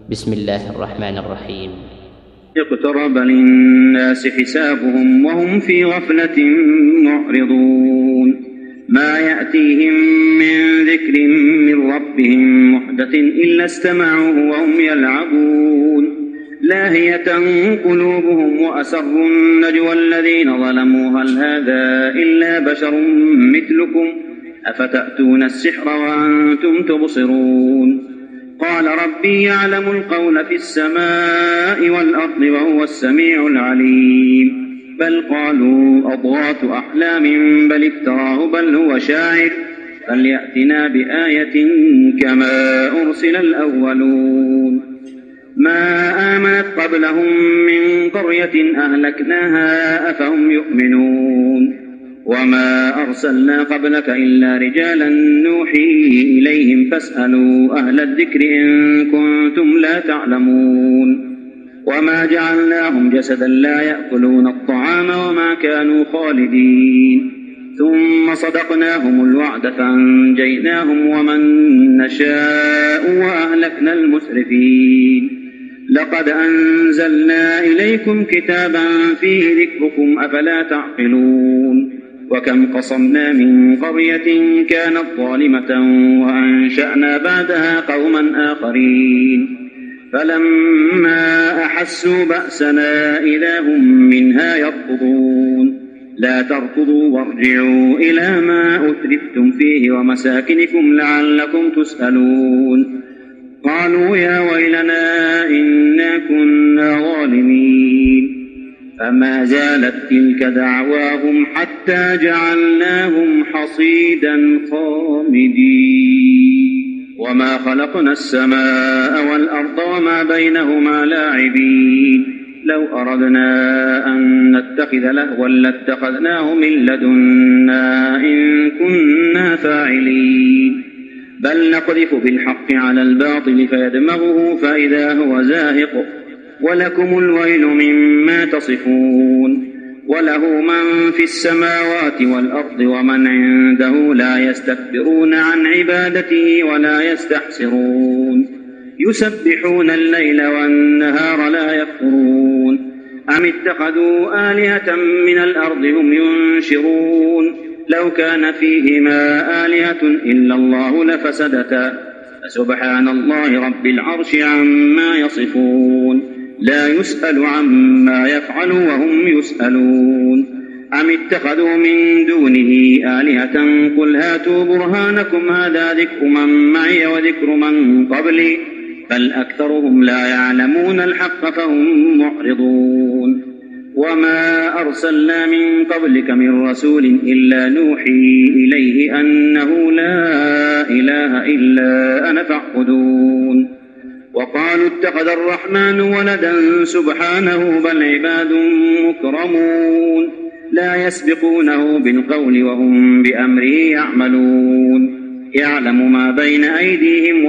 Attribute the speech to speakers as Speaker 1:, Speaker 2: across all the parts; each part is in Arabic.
Speaker 1: بسم الله الرحمن الرحيم.
Speaker 2: اقترب للناس حسابهم وهم في غفلة معرضون. ما يأتيهم من ذكر من ربهم محدث إلا استمعوه وهم يلعبون. لاهية قلوبهم وأسروا النجوى الذين ظلموا هل هذا إلا بشر مثلكم أفتأتون السحر وأنتم تبصرون. قال ربي يعلم القول في السماء والأرض وهو السميع العليم. بل قالوا أضغاث أحلام بل افتراه بل هو شاعر فليأتنا بآية كما أرسل الأولون. ما آمنت قبلهم من قرية أهلكناها أفهم يؤمنون. وما أرسلنا قبلك إلا رجالا نوحي إليهم فاسألوا أهل الذكر إن كنتم لا تعلمون. وما جعلناهم جسدا لا يأكلون الطعام وما كانوا خالدين. ثم صدقناهم الوعد فأنجيناهم ومن نشاء وأهلكنا المسرفين. لقد أنزلنا إليكم كتابا فيه ذكركم أفلا تعقلون. وكم قصمنا من قرية كانت ظالمة وأنشأنا بعدها قوما آخرين فلما أحسوا بأسنا إذا هم منها يركضون. لا تركضوا وارجعوا إلى ما أترفتم فيه ومساكنكم لعلكم تسألون. قالوا يا ويلنا إنا كنا ظالمين. فما زالت تلك دعواهم حتى جعلناهم حصيدا خامدين. وما خلقنا السماء والأرض وما بينهما لاعبين. لو أردنا أن نتخذ لهوا لاتخذناه من لدنا إن كنا فاعلين. بل نقذف بالحق على الباطل فيدمغه فإذا هو زاهق ولكم الويل مما تصفون. وله من في السماوات والأرض ومن عنده لا يستكبرون عن عبادته ولا يستحسرون. يسبحون الليل والنهار لا يفترون. أم اتخذوا آلهة من الأرض هم ينشرون. لو كان فيهما آلهة إلا الله لفسدتا فسبحان الله رب العرش عما يصفون. لا يسأل عما يفعل وهم يسألون. أم اتخذوا من دونه آلهة قل هاتوا برهانكم هذا ذكر من معي وذكر من قبلي بل أكثرهم لا يعلمون الحق فهم معرضون. وما أرسلنا من قبلك من رسول إلا نوحي إليه أنه لا إله إلا أنا فاعبدون. وقالوا اتخذ الرحمن ولدا سبحانه بل عباد مكرمون لا يسبقونه بالقول وهم بأمره يعملون. يعلم ما بين أيديهم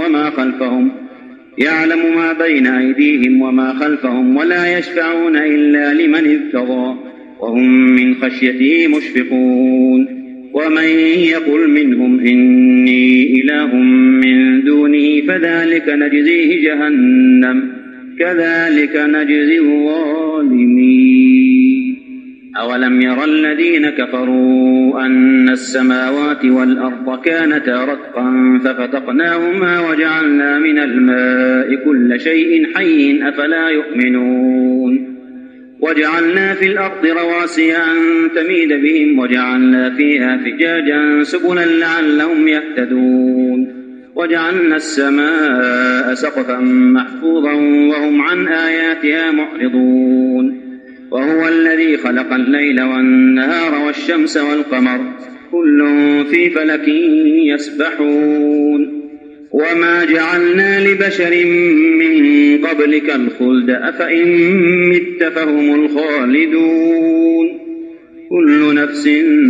Speaker 2: وما خلفهم ولا يشفعون إلا لمن ارتضى وهم من خشيته مشفقون. ومن يقل منهم إني إله من دونه فذلك نجزيه جهنم كذلك نجزي الظالمين. أولم ير الذين كفروا أن السماوات والأرض كانتا رتقا ففتقناهما وجعلنا من الماء كل شيء حي أفلا يؤمنون. وجعلنا في الأرض رواسي أن تميد بهم وجعلنا فيها فجاجا سبلا لعلهم يهتدون. وجعلنا السماء سقفا محفوظا وهم عن آياتها معرضون. وهو الذي خلق الليل والنهار والشمس والقمر كل في فلك يسبحون. وما جعلنا لبشر من قبلك الخلد أفإن مت فهم الخالدون. كل نفس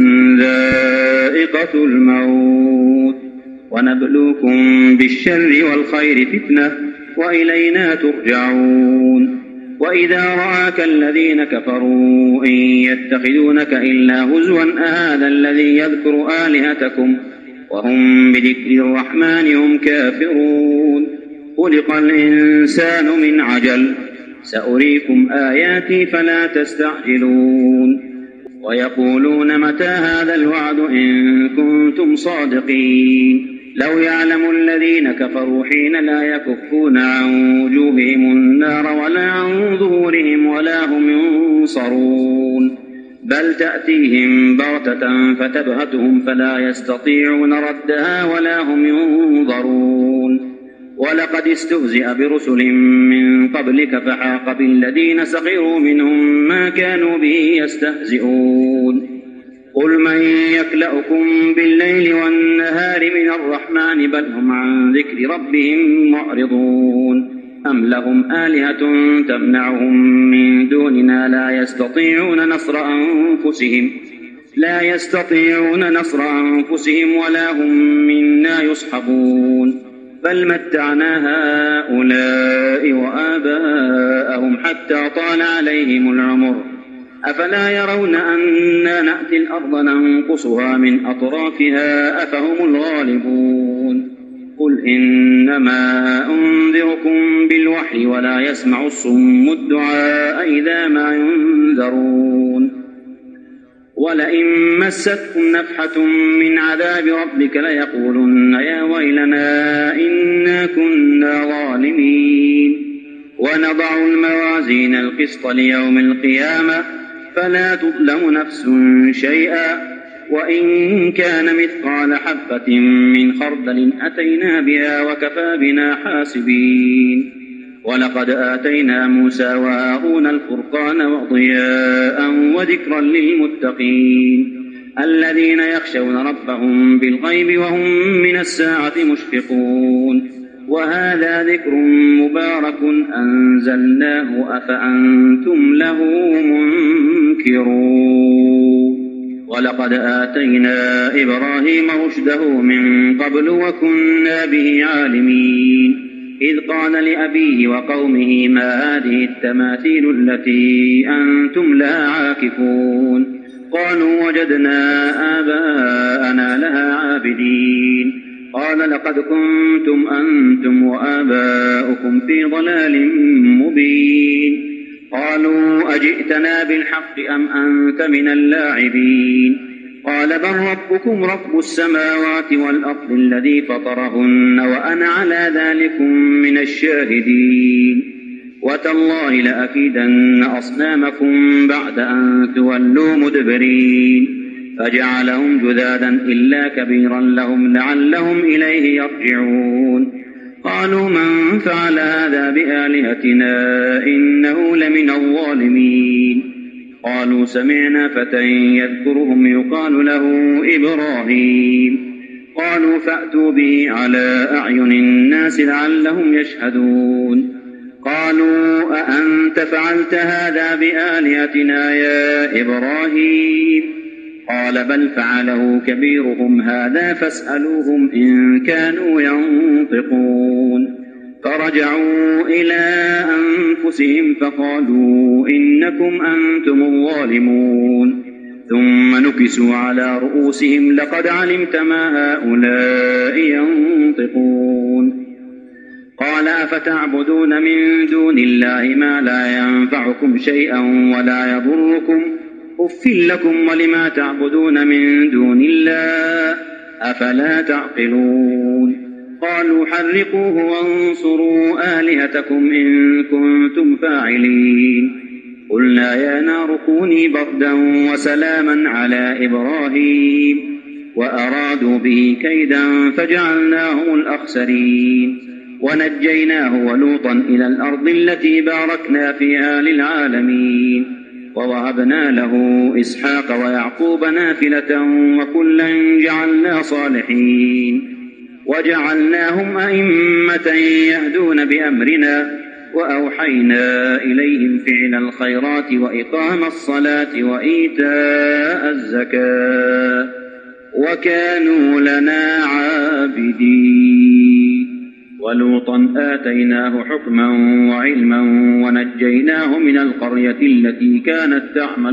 Speaker 2: ذائقة الموت ونبلوكم بالشر والخير فتنة وإلينا ترجعون. وإذا رآك الذين كفروا إن يتخذونك إلا هزوا أهذا الذي يذكر آلهتكم وهم بذكر الرحمن هم كافرون. خلق الإنسان من عجل سأريكم آياتي فلا تستعجلون ويقولون متى هذا الوعد إن كنتم صادقين لو يعلم الذين كفروا حين لا يكفون عن وجوههم النار ولا عن ظهورهم ولا هم ينصرون بل تأتيهم بغتة فتبهتهم فلا يستطيعون ردها ولا هم ينظرون ولقد استهزئ برسل من قبلك فحاق بالذين سخروا منهم ما كانوا به يستهزئون قل من يكلأكم بالليل والنهار من الرحمن بل هم عن ذكر ربهم معرضون أم لهم آلهة تمنعهم من دوننا لا يستطيعون نصر أنفسهم ولا هم منا يصحبون بل متعنا هؤلاء وآباءهم حتى طال عليهم العمر أفلا يرون أنا نأتي الأرض ننقصها من أطرافها أفهم الغالبون قل إنما أنذركم بالوحي ولا يسمع الصم الدعاء إذا ما ينذرون ولئن مستكم نفحة من عذاب ربك ليقولن يا ويلنا إنا كنا ظالمين ونضع الموازين القسط ليوم القيامة فلا تظلم نفس شيئا وإن كان مثقال حبة من خردل أتينا بها وكفى بنا حاسبين ولقد آتينا موسى وهارون الفرقان وضياء وذكرا للمتقين الذين يخشون ربهم بالغيب وهم من الساعة مشفقون وهذا ذكر مبارك أنزلناه أفأنتم له منكرون ولقد آتينا إبراهيم رشده من قبل وكنا به عالمين إذ قال لأبيه وقومه ما هذه التماثيل التي أنتم لها عاكفون قالوا وجدنا آباءنا لها عابدين قال لقد كنتم أنتم وآباؤكم في ضلال مبين قالوا أجئتنا بالحق أم أنت من اللاعبين قال بل ربكم رب السماوات والأرض الذي فطرهن وأنا على ذلكم من الشاهدين وتالله لأكيدن أصنامكم بعد أن تولوا مدبرين فجعلهم جذاذا إلا كبيرا لهم لعلهم إليه يرجعون قالوا من فعل هذا بآلهتنا إنه لمن الظالمين قالوا سمعنا فتى يذكرهم يقال له إبراهيم قالوا فأتوا به على أعين الناس لعلهم يشهدون قالوا أأنت فعلت هذا بآلهتنا يا إبراهيم قال بل فعله كبيرهم هذا فاسألوهم إن كانوا ينطقون فرجعوا إلى أنفسهم فقالوا إنكم أنتم الظالمون ثم نكسوا على رؤوسهم لقد علمت ما هؤلاء ينطقون قال أفتعبدون من دون الله ما لا ينفعكم شيئا ولا يضركم أف لكم ولما تعبدون من دون الله أفلا تعقلون قالوا حرقوه وانصروا آلهتكم إن كنتم فاعلين قلنا يا نار كوني بردا وسلاما على إبراهيم وأرادوا به كيدا فجعلناهم الأخسرين ونجيناه ولوطا إلى الأرض التي باركنا فيها للعالمين ووهبنا له إسحاق ويعقوب نافلة وكلا جعلنا صالحين وجعلناهم أئمة يهدون بأمرنا وأوحينا إليهم فعل الخيرات وإقام الصلاة وإيتاء الزكاة وكانوا لنا عابدين ولوطا آتيناه حكما وعلما ونجيناه من القرية التي كانت تعمل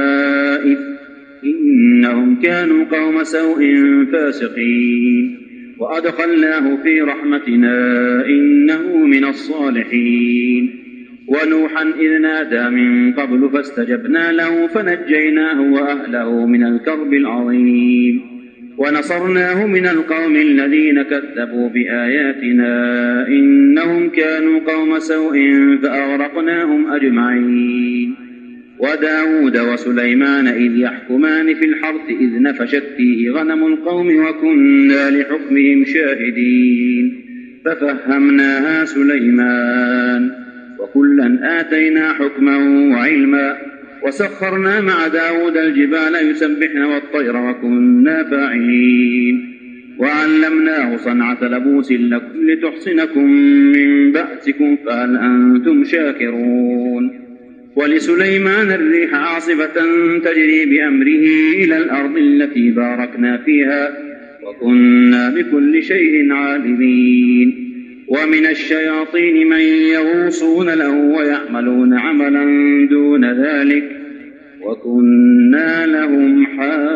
Speaker 2: الخبائث إنهم كانوا قوم سوء فاسقين وأدخلناه في رحمتنا إنه من الصالحين. ونوحا إذ نادى من قبل فاستجبنا له فنجيناه وأهله من الكرب العظيم ونصرناه من القوم الذين كذبوا بآياتنا إنهم كانوا قوم سوء فأغرقناهم أجمعين. وداود وسليمان إذ يحكمان في الحرث إذ نفشت فيه غنم القوم وكنا لحكمهم شاهدين ففهمناها سليمان وكلا آتينا حكما وعلما وسخرنا مع داود الجبال يسبحن والطير وكنا فاعلين. وعلمناه صنعة لبوس لكم لتحصنكم من بأسكم فهل أنتم شاكرون. ولسليمان الريح عاصفة تجري بأمره إلى الأرض التي باركنا فيها وكنا بكل شيء عالمين. ومن الشياطين من يغوصون له ويعملون عملا دون ذلك وكنا لهم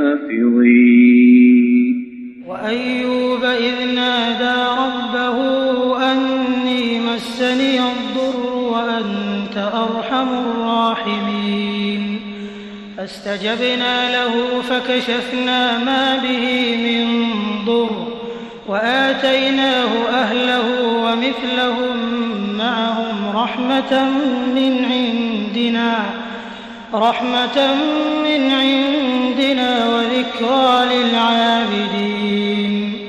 Speaker 2: حافظين.
Speaker 3: وأيوب إذ نادى ربه أني مسني الضر وأنت أرحم الراحمين فاستجبنا له فكشفنا ما به من ضر وآتيناه أهله ومثلهم معهم رحمة من عندنا وذكرى للعابدين.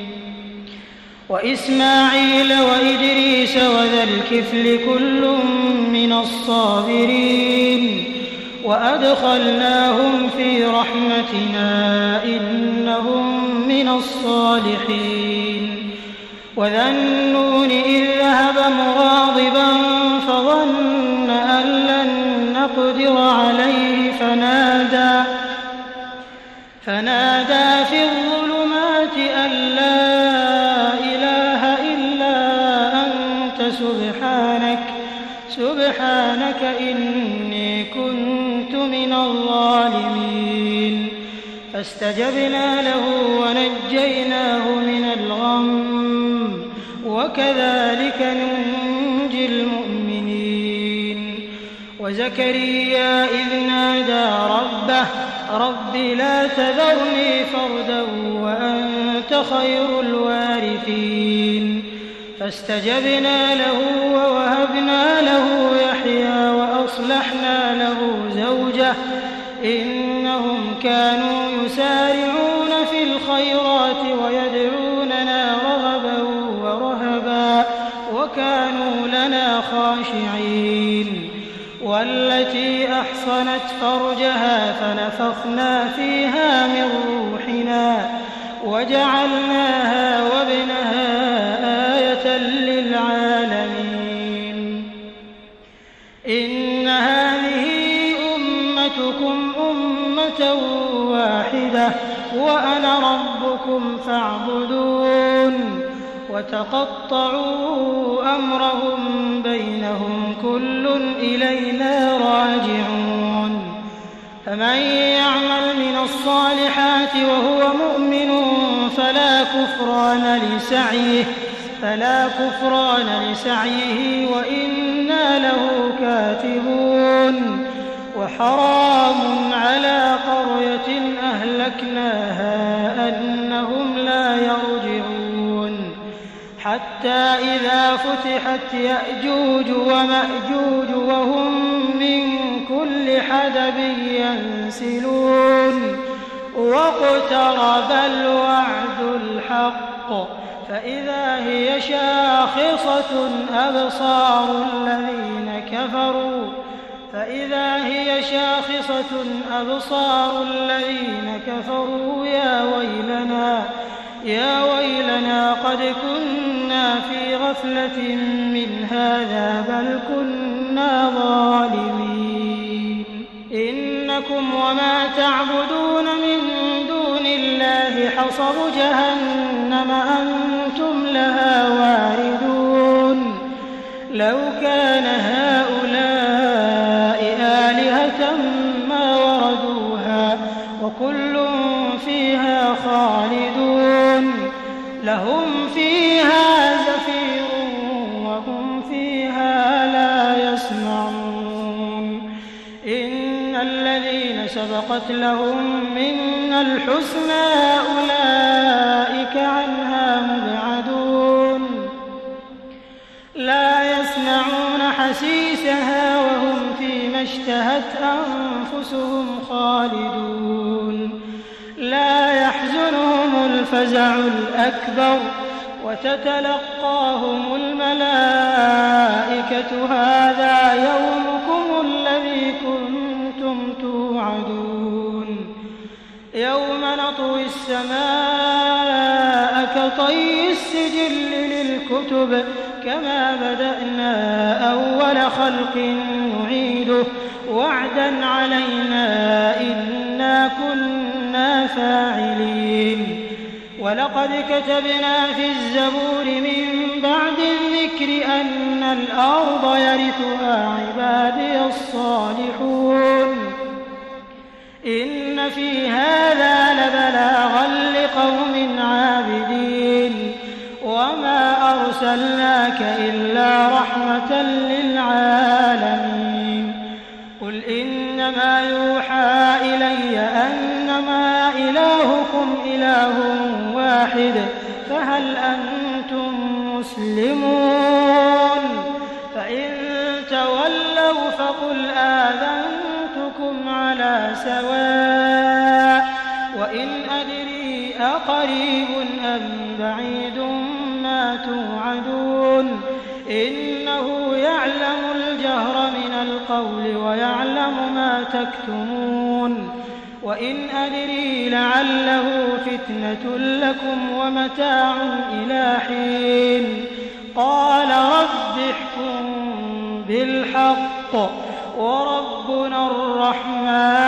Speaker 3: وإسماعيل وإدريس وذا الكفل كل من الصابرين وأدخلناهم في رحمتنا إنهم من الصالحين. وذا النون إذ ذهب مغاضبا فظن أن لن نقدر عليه فنادى في الظلمات أن لا إله إلا أنت سبحانك إني كنت من الظالمين. فاستجبنا له ونجيناه من الغم وكذلك ننجي المؤمنين. وزكريا إذ نادى ربه رب لا تذرني فردا وأنت خير الوارثين فاستجبنا له ووهبنا له يحيى وأصلحنا له زوجه إنهم كانوا يسارعون في الخيرات ويدعوننا رغبا ورهبا وكانوا لنا خاشعين. والتي أحصنت فرجها فنفخنا فيها من روحنا وجعلناها وابنها آية للعالمين. إن هذه أمتكم أمة واحدة وأنا ربكم فاعبدون. وتقطعوا أمرهم بينهم كل إلينا راجعون. فمن يعمل من الصالحات وهو مؤمن فلا كفران لسعيه وإنا له كاتبون. وحرام على قرية أهلكناها أنهم لا يرجعون حتى إذا فتحت يأجوج ومأجوج وهم من كل حدب ينسلون واقترب الوعد الحق فإذا هي شاخصة أبصار الذين كفروا يا ويلنا قد كنا في غفلة من هذا بل كنا ظالمين. إنكم وما تعبدون من دون الله حصب جهنم أنتم لها واردون. لو كان هؤلاء آلهة ما وردوها وكل فيها خالدون. لهم فيها زفير وهم فيها لا يسمعون إن الذين سبقت لهم منا الحسنى أولئك عنها مبعدون لا يسمعون حسيسها وهم فيما اشتهت أنفسهم خالدون لا يحزنهم الفزع الأكبر وتتلقاهم الملائكة هذا يومكم الذي كنتم توعدون يوم نطوي السماء كطي السجل للكتب كما بدأنا أول خلق نعيده وعدا علينا إنا كنا فاعلين ولقد كتبنا في الزبور من بعد الذكر أن الأرض يرثها عبادي الصالحون إن في هذا لبلاغا لقوم عابدين وما أرسلناك إلا رحمة للعالمين قل إنما يوحى إلي أنما إلهكم إله واحد فهل أنتم مسلمون فإن تولوا فقل آذنتكم على سواء وإن أدري أقريب أم بعيد ما توعدون إنه يعلم الجهر من القول ويعلم ما تكتمون وإن أدري لعله فتنة لكم ومتاع إلى حين قال رب احكم بالحق وربنا الرحمن